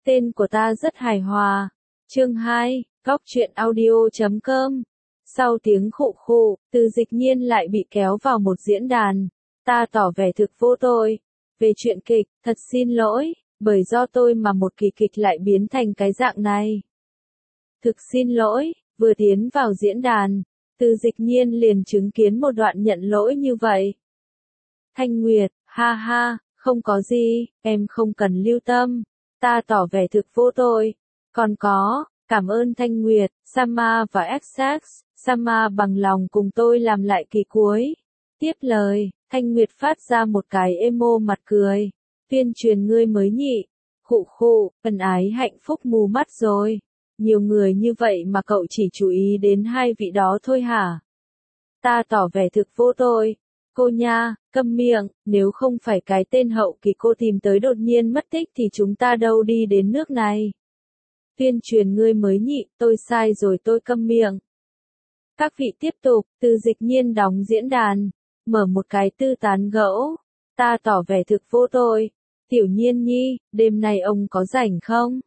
Tên của ta rất hài hòa. Chương 2, Góc truyện audio.com. Sau tiếng khụ khụ, Từ Dịch Nhiên lại bị kéo vào một diễn đàn. Ta tỏ vẻ thực vô tội. Về chuyện kịch, thật xin lỗi, bởi do tôi mà một kỳ kịch lại biến thành cái dạng này. Thực xin lỗi, vừa tiến vào diễn đàn, Từ Dịch Nhiên liền chứng kiến một đoạn nhận lỗi như vậy. Thanh Nguyệt, ha ha, không có gì, em không cần lưu tâm. Ta tỏ vẻ thực vô tội. Còn có, cảm ơn Thanh Nguyệt, Sama và Essex, Sama bằng lòng cùng tôi làm lại kỳ cuối. Tiếp lời, Thanh Nguyệt phát ra một cái emo mặt cười. Tuyên truyền ngươi mới nhị. Khụ khụ, ân ái hạnh phúc mù mắt rồi. Nhiều người như vậy mà cậu chỉ chú ý đến hai vị đó thôi hả? Ta tỏ vẻ thực vô tội. Cô nha, câm miệng, nếu không phải cái tên hậu kỳ cô tìm tới đột nhiên mất tích thì chúng ta đâu đi đến nước này. Tuyên truyền ngươi mới nhị, tôi sai rồi, tôi câm miệng. Các vị tiếp tục, Từ Dịch Nhiên đóng diễn đàn, mở một cái tư tán gẫu. Ta tỏ vẻ thực vô tội. Tiểu Nhiên nhi, đêm nay ông có rảnh không?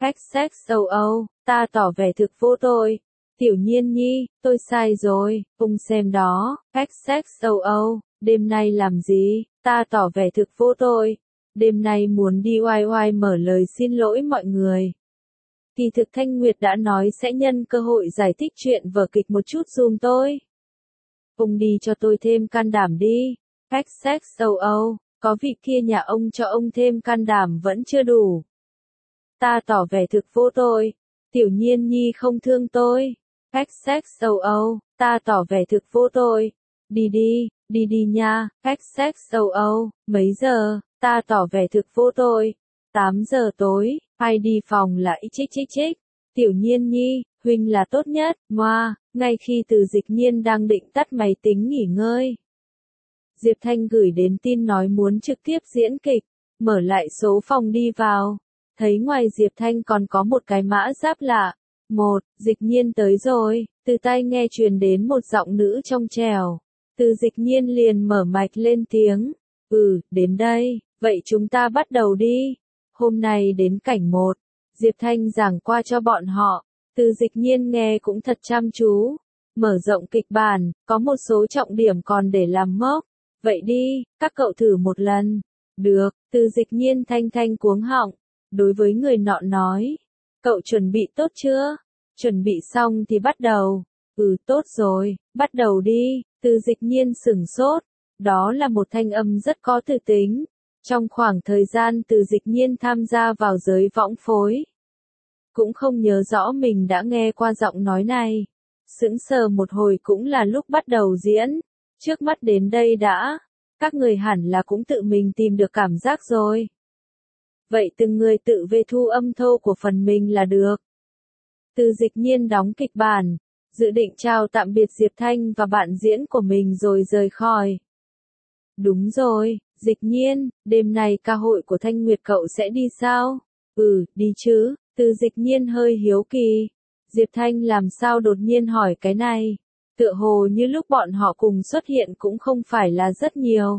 XXOO, ta tỏ vẻ thực vô tội. Tiểu Nhiên nhi, tôi sai rồi, ông xem đó. XXOO, đêm nay làm gì? Ta tỏ vẻ thực vô tội. Đêm nay muốn đi oai oai, mở lời xin lỗi mọi người. Kỳ thực Thanh Nguyệt đã nói sẽ nhân cơ hội giải thích chuyện vở kịch một chút giùm tôi. Ông đi cho tôi thêm can đảm đi. XXOO, có vị kia nhà ông cho ông thêm can đảm vẫn chưa đủ. Ta tỏ vẻ thực vô tội. Tiểu Nhiên nhi không thương tôi. XXOO, ta tỏ vẻ thực vô tội. Đi đi nha. XXOO, mấy giờ? Ta tỏ vẻ thực vô tội. 8 giờ tối, ai đi phòng là chích. Tiểu Nhiên nhi, huynh là tốt nhất, ngoa, ngay khi Từ Dịch Nhiên đang định tắt máy tính nghỉ ngơi. Diệp Thanh gửi đến tin nói muốn trực tiếp diễn kịch, mở lại số phòng đi vào. Thấy ngoài Diệp Thanh còn có một cái mã giáp lạ. Dịch Nhiên tới rồi, từ tai nghe truyền đến một giọng nữ trong trẻo. Từ Dịch Nhiên liền mở mạch lên tiếng. Đến đây, vậy chúng ta bắt đầu đi. Hôm nay đến cảnh 1, Diệp Thanh giảng qua cho bọn họ. Từ Dịch Nhiên nghe cũng thật chăm chú. Mở rộng kịch bản, có một số trọng điểm còn để làm mốc. Vậy đi, các cậu thử một lần. Được, Từ Dịch Nhiên thanh cuống họng. Đối với người nọ nói. Cậu chuẩn bị tốt chưa? Chuẩn bị xong thì bắt đầu. Tốt rồi, bắt đầu đi. Từ Dịch Nhiên sửng sốt. Đó là một thanh âm rất có từ tính. Trong khoảng thời gian Từ Dịch Nhiên tham gia vào giới võng phối, cũng không nhớ rõ mình đã nghe qua giọng nói này. Sững sờ một hồi cũng là lúc bắt đầu diễn. Trước mắt đến đây đã. Các người hẳn là cũng tự mình tìm được cảm giác rồi. Vậy từng người tự về thu âm thô của phần mình là được. Từ Dịch Nhiên đóng kịch bản, dự định chào tạm biệt Diệp Thanh và bạn diễn của mình rồi rời khỏi. Đúng rồi, Dịch Nhiên, đêm nay ca hội của Thanh Nguyệt cậu sẽ đi sao? Đi chứ. Từ Dịch Nhiên hơi hiếu kỳ. Diệp Thanh làm sao đột nhiên hỏi cái này? Tựa hồ như lúc bọn họ cùng xuất hiện cũng không phải là rất nhiều.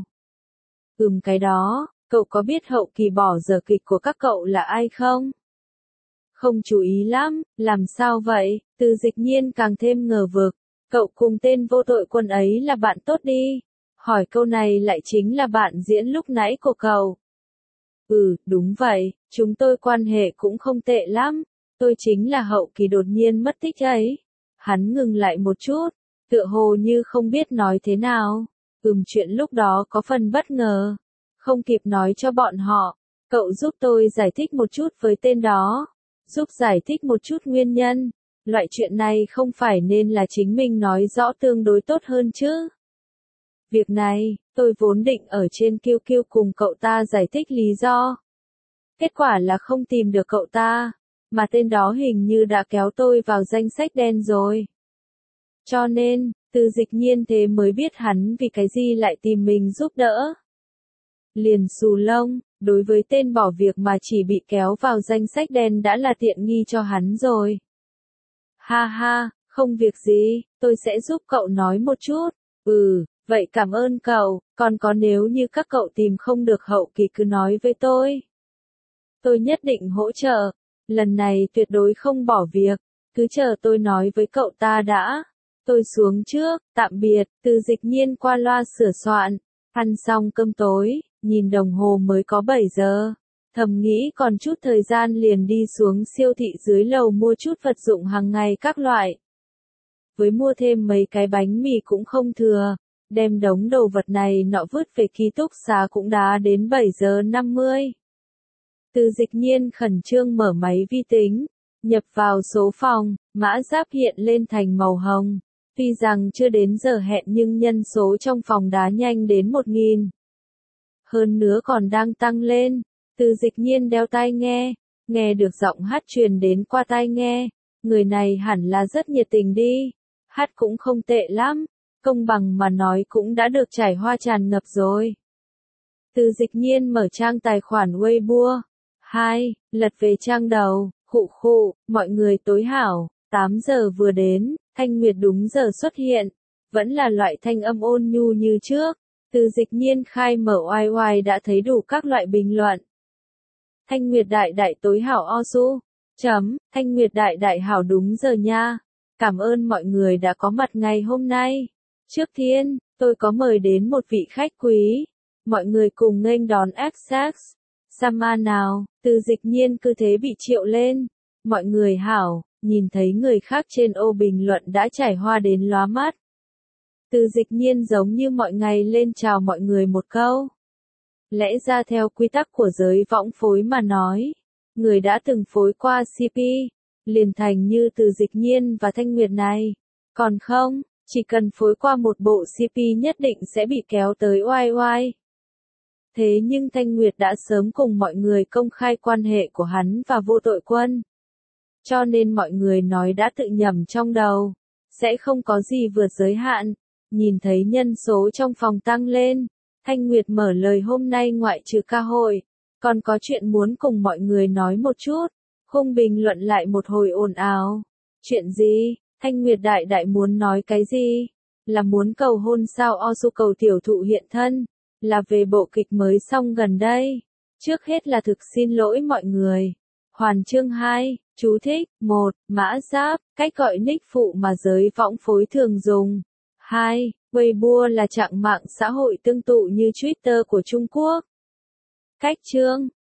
Cái đó, cậu có biết hậu kỳ bỏ dở kịch của các cậu là ai không? Không chú ý lắm, làm sao vậy? Từ Dịch Nhiên càng thêm ngờ vực. Cậu cùng tên vô tội quân ấy là bạn tốt đi. Hỏi câu này lại chính là bạn diễn lúc nãy của cậu. Đúng vậy, chúng tôi quan hệ cũng không tệ lắm. Tôi chính là hậu kỳ đột nhiên mất tích ấy. Hắn ngừng lại một chút, tựa hồ như không biết nói thế nào. Chuyện lúc đó có phần bất ngờ. Không kịp nói cho bọn họ. Cậu giúp tôi giải thích một chút với tên đó. Giúp giải thích một chút nguyên nhân. Loại chuyện này không phải nên là chính mình nói rõ tương đối tốt hơn chứ. Việc này, tôi vốn định ở trên QQ cùng cậu ta giải thích lý do. Kết quả là không tìm được cậu ta, mà tên đó hình như đã kéo tôi vào danh sách đen rồi. Cho nên, Từ Dịch Nhiên thế mới biết hắn vì cái gì lại tìm mình giúp đỡ. Liền xù lông, đối với tên bỏ việc mà chỉ bị kéo vào danh sách đen đã là tiện nghi cho hắn rồi. Ha ha, không việc gì, tôi sẽ giúp cậu nói một chút. Vậy cảm ơn cậu, còn có nếu như các cậu tìm không được hậu kỳ cứ nói với tôi. Tôi nhất định hỗ trợ. Lần này tuyệt đối không bỏ việc. Cứ chờ tôi nói với cậu ta đã. Tôi xuống trước, tạm biệt. Từ Dịch Nhiên qua loa sửa soạn. Ăn xong cơm tối, nhìn đồng hồ mới có 7 giờ. Thầm nghĩ còn chút thời gian liền đi xuống siêu thị dưới lầu mua chút vật dụng hàng ngày các loại. Với mua thêm mấy cái bánh mì cũng không thừa. Đem đống đồ vật này nọ vứt về ký túc xá cũng đã đến 7 giờ 50. Từ Dịch Nhiên khẩn trương mở máy vi tính, nhập vào số phòng, mã giáp hiện lên thành màu hồng. Tuy rằng chưa đến giờ hẹn nhưng nhân số trong phòng đã nhanh đến 1000. Hơn nữa còn đang tăng lên. Từ Dịch Nhiên đeo tai nghe, nghe được giọng hát truyền đến qua tai nghe. Người này hẳn là rất nhiệt tình đi. Hát cũng không tệ lắm, công bằng mà nói cũng đã được trải hoa tràn ngập rồi. Từ Dịch Nhiên mở trang tài khoản Weibo. 2. Lật về trang đầu, khụ, mọi người tối hảo, 8 giờ vừa đến, Thanh Nguyệt đúng giờ xuất hiện. Vẫn là loại thanh âm ôn nhu như trước. Từ Dịch Nhiên khai mở oai đã thấy đủ các loại bình luận. Thanh Nguyệt đại đại tối hảo Osu. Thanh Nguyệt đại đại hảo đúng giờ nha. Cảm ơn mọi người đã có mặt ngày hôm nay. Trước tiên, tôi có mời đến một vị khách quý. Mọi người cùng nghênh đón XX. Sama nào, Từ Dịch Nhiên cứ thế bị triệu lên. Mọi người hảo, nhìn thấy người khác trên ô bình luận đã trải hoa đến lóa mắt. Từ Dịch Nhiên giống như mọi ngày lên chào mọi người một câu. Lẽ ra theo quy tắc của giới võng phối mà nói, người đã từng phối qua CP, liền thành như Từ Dịch Nhiên và Thanh Nguyệt này. Còn không, chỉ cần phối qua một bộ CP nhất định sẽ bị kéo tới oai. Thế nhưng Thanh Nguyệt đã sớm cùng mọi người công khai quan hệ của hắn và Vô Tội Quân. Cho nên mọi người nói đã tự nhầm trong đầu. Sẽ không có gì vượt giới hạn. Nhìn thấy nhân số trong phòng tăng lên. Thanh Nguyệt mở lời hôm nay ngoại trừ ca hội. Còn có chuyện muốn cùng mọi người nói một chút. Khung bình luận lại một hồi ồn ào. Chuyện gì? Thanh Nguyệt đại đại muốn nói cái gì? Là muốn cầu hôn sao Osu cầu tiểu thụ hiện thân? Là về bộ kịch mới xong gần đây. Trước hết là thực xin lỗi mọi người. Hoàn chương 2, chú thích, 1, mã giáp, cách gọi nick phụ mà giới võng phối thường dùng. 2, Weibo là trạng mạng xã hội tương tự như Twitter của Trung Quốc. Cách chương,